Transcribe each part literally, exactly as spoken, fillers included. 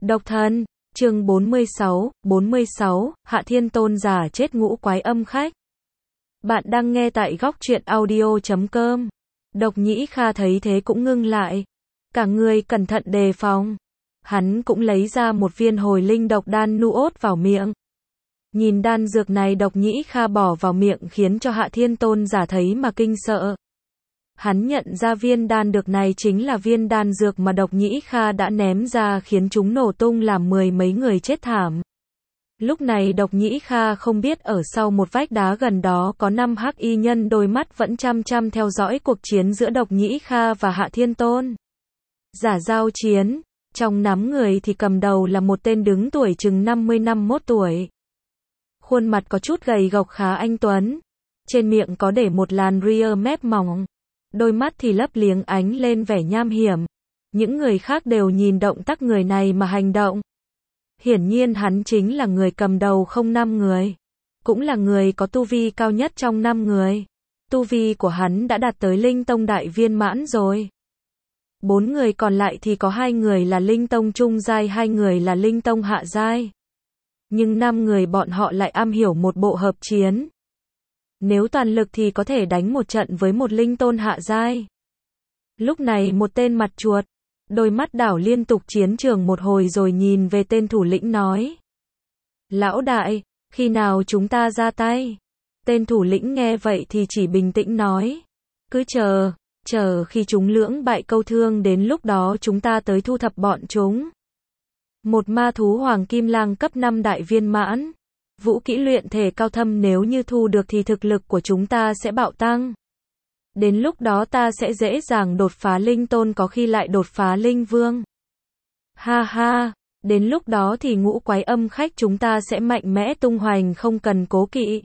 Độc thân, chương bốn mươi sáu, bốn mươi sáu, Hạ Thiên Tôn giả chết ngũ quái âm khách. Bạn đang nghe tại góc truyện audio chấm com. Độc Nhĩ Kha thấy thế cũng ngưng lại. Cả người cẩn thận đề phòng. Hắn cũng lấy ra một viên hồi linh độc đan nuốt vào miệng. Nhìn đan dược này Độc Nhĩ Kha bỏ vào miệng khiến cho Hạ Thiên Tôn giả thấy mà kinh sợ. Hắn nhận ra viên đan dược này chính là viên đan dược mà Độc Nhĩ Kha đã ném ra khiến chúng nổ tung làm mười mấy người chết thảm. Lúc này Độc Nhĩ Kha không biết ở sau một vách đá gần đó có năm hắc y nhân đôi mắt vẫn chăm chăm theo dõi cuộc chiến giữa Độc Nhĩ Kha và Hạ Thiên Tôn giả giao chiến. Trong nắm người thì cầm đầu là một tên đứng tuổi chừng năm mươi năm mốt tuổi. Khuôn mặt có chút gầy gộc khá anh tuấn. Trên miệng có để một làn ria mép mỏng. Đôi mắt thì lấp liếng ánh lên vẻ nham hiểm. Những người khác đều nhìn động tác người này mà hành động. Hiển nhiên hắn chính là người cầm đầu không năm người. Cũng là người có tu vi cao nhất trong năm người. Tu vi của hắn đã đạt tới Linh Tông Đại Viên Mãn rồi. Bốn người còn lại thì có hai người là Linh Tông Trung Giai, hai người là Linh Tông Hạ Giai. Nhưng năm người bọn họ lại am hiểu một bộ hợp chiến. Nếu toàn lực thì có thể đánh một trận với một linh tôn hạ giai. Lúc này một tên mặt chuột, đôi mắt đảo liên tục chiến trường một hồi rồi nhìn về tên thủ lĩnh nói. Lão đại, khi nào chúng ta ra tay? Tên thủ lĩnh nghe vậy thì chỉ bình tĩnh nói. Cứ chờ, chờ khi chúng lưỡng bại câu thương đến lúc đó chúng ta tới thu thập bọn chúng. Một ma thú hoàng kim lang cấp năm đại viên mãn. Vũ kỹ luyện thể cao thâm nếu như thu được thì thực lực của chúng ta sẽ bạo tăng. Đến lúc đó ta sẽ dễ dàng đột phá linh tôn, có khi lại đột phá linh vương. Ha ha, đến lúc đó thì ngũ quái âm khách chúng ta sẽ mạnh mẽ tung hoành không cần cố kỵ.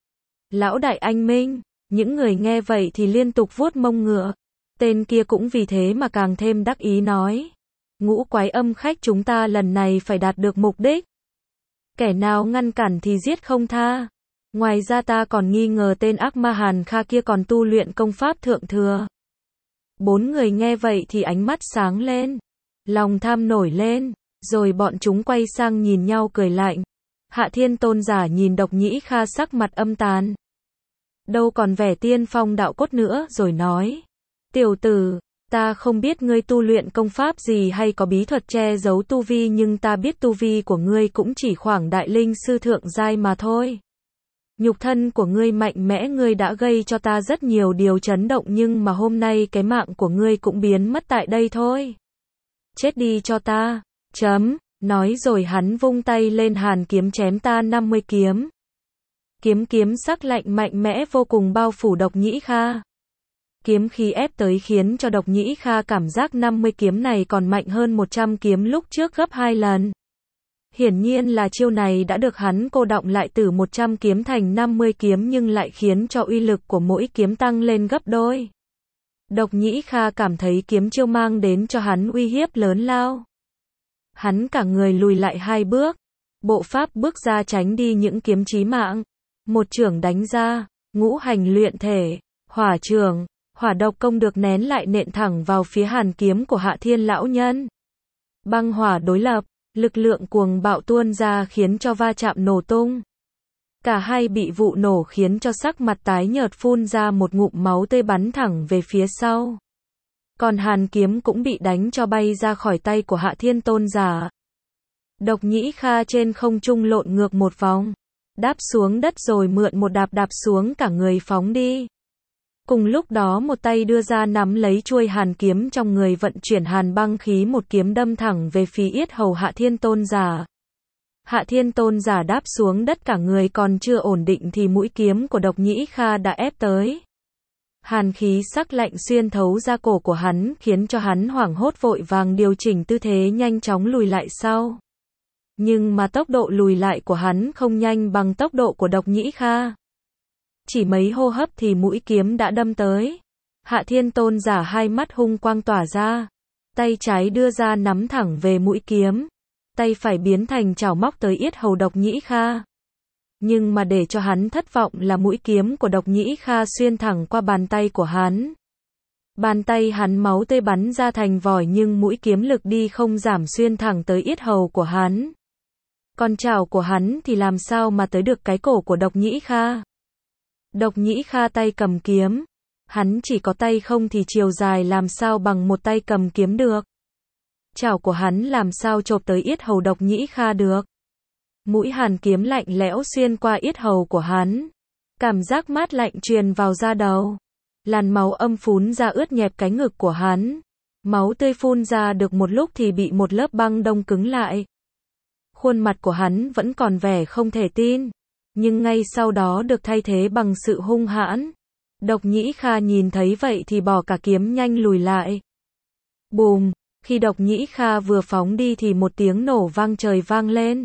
Lão đại anh minh, những người nghe vậy thì liên tục vuốt mông ngựa. Tên kia cũng vì thế mà càng thêm đắc ý nói. Ngũ quái âm khách chúng ta lần này phải đạt được mục đích. Kẻ nào ngăn cản thì giết không tha. Ngoài ra ta còn nghi ngờ tên ác ma Hàn Kha kia còn tu luyện công pháp thượng thừa. Bốn người nghe vậy thì ánh mắt sáng lên. Lòng tham nổi lên. Rồi bọn chúng quay sang nhìn nhau cười lạnh. Hạ Thiên Tôn giả nhìn Độc Nhĩ Kha sắc mặt âm tàn. Đâu còn vẻ tiên phong đạo cốt nữa rồi nói. Tiểu tử, ta không biết ngươi tu luyện công pháp gì hay có bí thuật che giấu tu vi, nhưng ta biết tu vi của ngươi cũng chỉ khoảng đại linh sư thượng giai mà thôi. Nhục thân của ngươi mạnh mẽ, ngươi đã gây cho ta rất nhiều điều chấn động, nhưng mà hôm nay cái mạng của ngươi cũng biến mất tại đây thôi. Chết đi cho ta. Chấm. Nói rồi hắn vung tay lên hàn kiếm chém ta năm mươi kiếm. Kiếm kiếm sắc lạnh mạnh mẽ vô cùng bao phủ Độc Nhĩ Kha. Kiếm khí ép tới khiến cho Độc Nhĩ Kha cảm giác năm mươi kiếm này còn mạnh hơn một trăm kiếm lúc trước gấp hai lần. Hiển nhiên là chiêu này đã được hắn cô đọng lại từ một trăm kiếm thành năm mươi kiếm, nhưng lại khiến cho uy lực của mỗi kiếm tăng lên gấp đôi. Độc Nhĩ Kha cảm thấy kiếm chiêu mang đến cho hắn uy hiếp lớn lao. Hắn cả người lùi lại hai bước, bộ pháp bước ra tránh đi những kiếm chí mạng. Một chưởng đánh ra, ngũ hành luyện thể, hỏa chưởng. Hỏa độc công được nén lại nện thẳng vào phía hàn kiếm của Hạ Thiên lão nhân. Băng hỏa đối lập, lực lượng cuồng bạo tuôn ra khiến cho va chạm nổ tung. Cả hai bị vụ nổ khiến cho sắc mặt tái nhợt phun ra một ngụm máu tươi bắn thẳng về phía sau. Còn hàn kiếm cũng bị đánh cho bay ra khỏi tay của Hạ Thiên Tôn giả. Độc Nhĩ Kha trên không trung lộn ngược một vòng, đáp xuống đất rồi mượn một đạp đạp xuống cả người phóng đi. Cùng lúc đó một tay đưa ra nắm lấy chuôi hàn kiếm trong người, vận chuyển hàn băng khí, một kiếm đâm thẳng về phía yết hầu Hạ Thiên Tôn giả. Hạ Thiên Tôn giả đáp xuống đất cả người còn chưa ổn định thì mũi kiếm của Độc Nhĩ Kha đã ép tới. Hàn khí sắc lạnh xuyên thấu ra cổ của hắn khiến cho hắn hoảng hốt vội vàng điều chỉnh tư thế nhanh chóng lùi lại sau. Nhưng mà tốc độ lùi lại của hắn không nhanh bằng tốc độ của Độc Nhĩ Kha. Chỉ mấy hô hấp thì mũi kiếm đã đâm tới. Hạ Thiên Tôn giả hai mắt hung quang tỏa ra. Tay trái đưa ra nắm thẳng về mũi kiếm. Tay phải biến thành chảo móc tới yết hầu Độc Nhĩ Kha. Nhưng mà để cho hắn thất vọng là mũi kiếm của Độc Nhĩ Kha xuyên thẳng qua bàn tay của hắn. Bàn tay hắn máu tươi bắn ra thành vòi nhưng mũi kiếm lực đi không giảm xuyên thẳng tới yết hầu của hắn. Con chảo của hắn thì làm sao mà tới được cái cổ của Độc Nhĩ Kha. Độc Nhĩ Kha tay cầm kiếm. Hắn chỉ có tay không thì chiều dài làm sao bằng một tay cầm kiếm được. Chảo của hắn làm sao chộp tới yết hầu Độc Nhĩ Kha được. Mũi hàn kiếm lạnh lẽo xuyên qua yết hầu của hắn. Cảm giác mát lạnh truyền vào da đầu. Làn máu âm phún ra ướt nhẹp cái ngực của hắn. Máu tươi phun ra được một lúc thì bị một lớp băng đông cứng lại. Khuôn mặt của hắn vẫn còn vẻ không thể tin. Nhưng ngay sau đó được thay thế bằng sự hung hãn. Độc Nhĩ Kha nhìn thấy vậy thì bỏ cả kiếm nhanh lùi lại. Bùm, khi Độc Nhĩ Kha vừa phóng đi thì một tiếng nổ vang trời vang lên.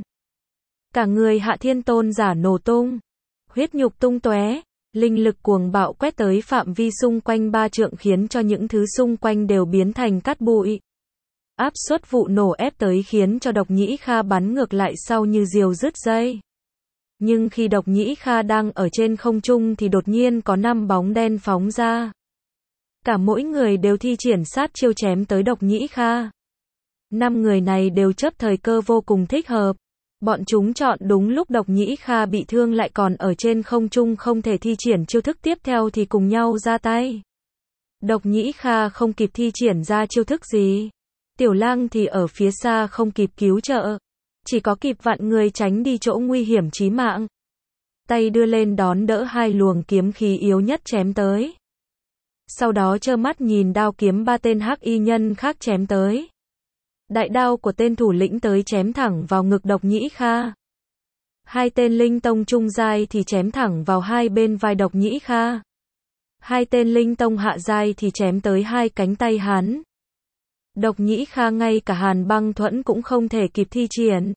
Cả người Hạ Thiên Tôn giả nổ tung. Huyết nhục tung tóe, linh lực cuồng bạo quét tới phạm vi xung quanh ba trượng khiến cho những thứ xung quanh đều biến thành cát bụi. Áp suất vụ nổ ép tới khiến cho Độc Nhĩ Kha bắn ngược lại sau như diều dứt dây. Nhưng khi Độc Nhĩ Kha đang ở trên không trung thì đột nhiên có năm bóng đen phóng ra. Cả mỗi người đều thi triển sát chiêu chém tới Độc Nhĩ Kha. Năm người này đều chấp thời cơ vô cùng thích hợp. Bọn chúng chọn đúng lúc Độc Nhĩ Kha bị thương lại còn ở trên không trung không thể thi triển chiêu thức tiếp theo thì cùng nhau ra tay. Độc Nhĩ Kha không kịp thi triển ra chiêu thức gì. Tiểu Lang thì ở phía xa không kịp cứu trợ. Chỉ có kịp vặn người tránh đi chỗ nguy hiểm chí mạng. Tay đưa lên đón đỡ hai luồng kiếm khí yếu nhất chém tới. Sau đó trơ mắt nhìn đao kiếm ba tên hắc y nhân khác chém tới. Đại đao của tên thủ lĩnh tới chém thẳng vào ngực Độc Nhĩ Kha. Hai tên linh tông trung giai thì chém thẳng vào hai bên vai Độc Nhĩ Kha. Hai tên linh tông hạ giai thì chém tới hai cánh tay hắn. Độc Nhĩ Kha ngay cả hàn băng thuẫn cũng không thể kịp thi triển.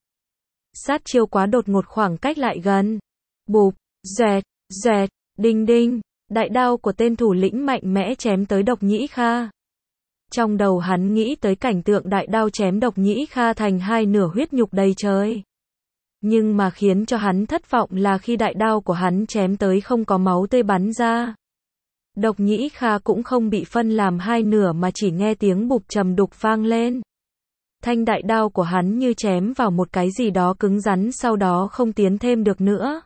Sát chiêu quá đột ngột khoảng cách lại gần. Bụp, dẹt, dẹt, đinh đinh, đại đao của tên thủ lĩnh mạnh mẽ chém tới Độc Nhĩ Kha. Trong đầu hắn nghĩ tới cảnh tượng đại đao chém Độc Nhĩ Kha thành hai nửa huyết nhục đầy trời. Nhưng mà khiến cho hắn thất vọng là khi đại đao của hắn chém tới không có máu tươi bắn ra. Độc Nhĩ Kha cũng không bị phân làm hai nửa mà chỉ nghe tiếng bụp trầm đục vang lên. Thanh đại đao của hắn như chém vào một cái gì đó cứng rắn sau đó không tiến thêm được nữa.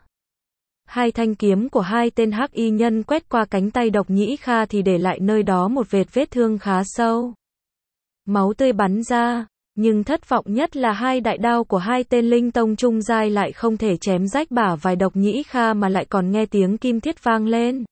Hai thanh kiếm của hai tên hắc y nhân quét qua cánh tay Độc Nhĩ Kha thì để lại nơi đó một vệt vết thương khá sâu. Máu tươi bắn ra, nhưng thất vọng nhất là hai đại đao của hai tên linh tông trung giai lại không thể chém rách bả vai Độc Nhĩ Kha mà lại còn nghe tiếng kim thiết vang lên.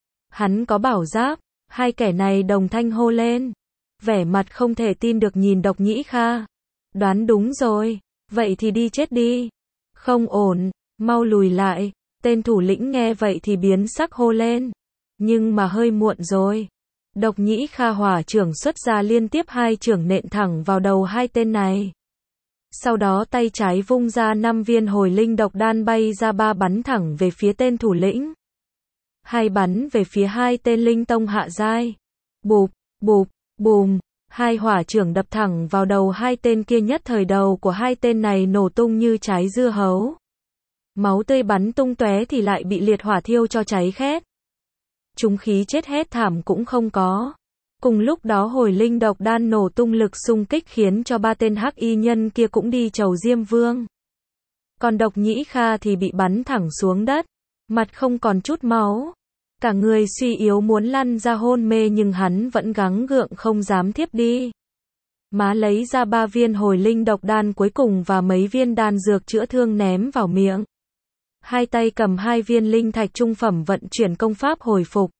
Hắn có bảo giáp, hai kẻ này đồng thanh hô lên. Vẻ mặt không thể tin được nhìn Độc Nhĩ Kha. Đoán đúng rồi, vậy thì đi chết đi. Không ổn, mau lùi lại. Tên thủ lĩnh nghe vậy thì biến sắc hô lên. Nhưng mà hơi muộn rồi. Độc Nhĩ Kha hỏa trưởng xuất ra liên tiếp hai trưởng nện thẳng vào đầu hai tên này. Sau đó tay trái vung ra năm viên hồi linh độc đan bay ra ba bắn thẳng về phía tên thủ lĩnh. Hai bắn về phía hai tên linh tông hạ giai. Bụp, bụp, bùm, hai hỏa trưởng đập thẳng vào đầu hai tên kia nhất thời đầu của hai tên này nổ tung như trái dưa hấu. Máu tươi bắn tung tóe thì lại bị liệt hỏa thiêu cho cháy khét. Chúng khí chết hết thảm cũng không có. Cùng lúc đó hồi linh độc đan nổ tung lực xung kích khiến cho ba tên hắc y nhân kia cũng đi chầu Diêm Vương. Còn Độc Nhĩ Kha thì bị bắn thẳng xuống đất, mặt không còn chút máu. Cả người suy yếu muốn lăn ra hôn mê nhưng hắn vẫn gắng gượng không dám thiếp đi. Má lấy ra ba viên hồi linh độc đan cuối cùng và mấy viên đan dược chữa thương ném vào miệng. Hai tay cầm hai viên linh thạch trung phẩm vận chuyển công pháp hồi phục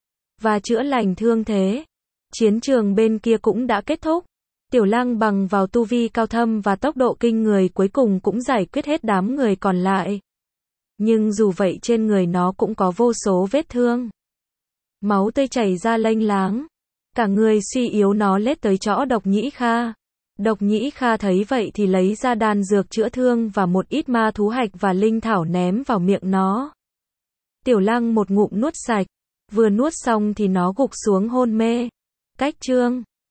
và chữa lành thương thế. Chiến trường bên kia cũng đã kết thúc. Tiểu Lang bằng vào tu vi cao thâm và tốc độ kinh người cuối cùng cũng giải quyết hết đám người còn lại. Nhưng dù vậy trên người nó cũng có vô số vết thương. Máu tươi chảy ra lênh láng. Cả người suy yếu nó lết tới chỗ Độc Nhĩ Kha. Độc Nhĩ Kha thấy vậy thì lấy ra đan dược chữa thương và một ít ma thú hạch và linh thảo ném vào miệng nó. Tiểu Lang một ngụm nuốt sạch. Vừa nuốt xong thì nó gục xuống hôn mê. Cách chương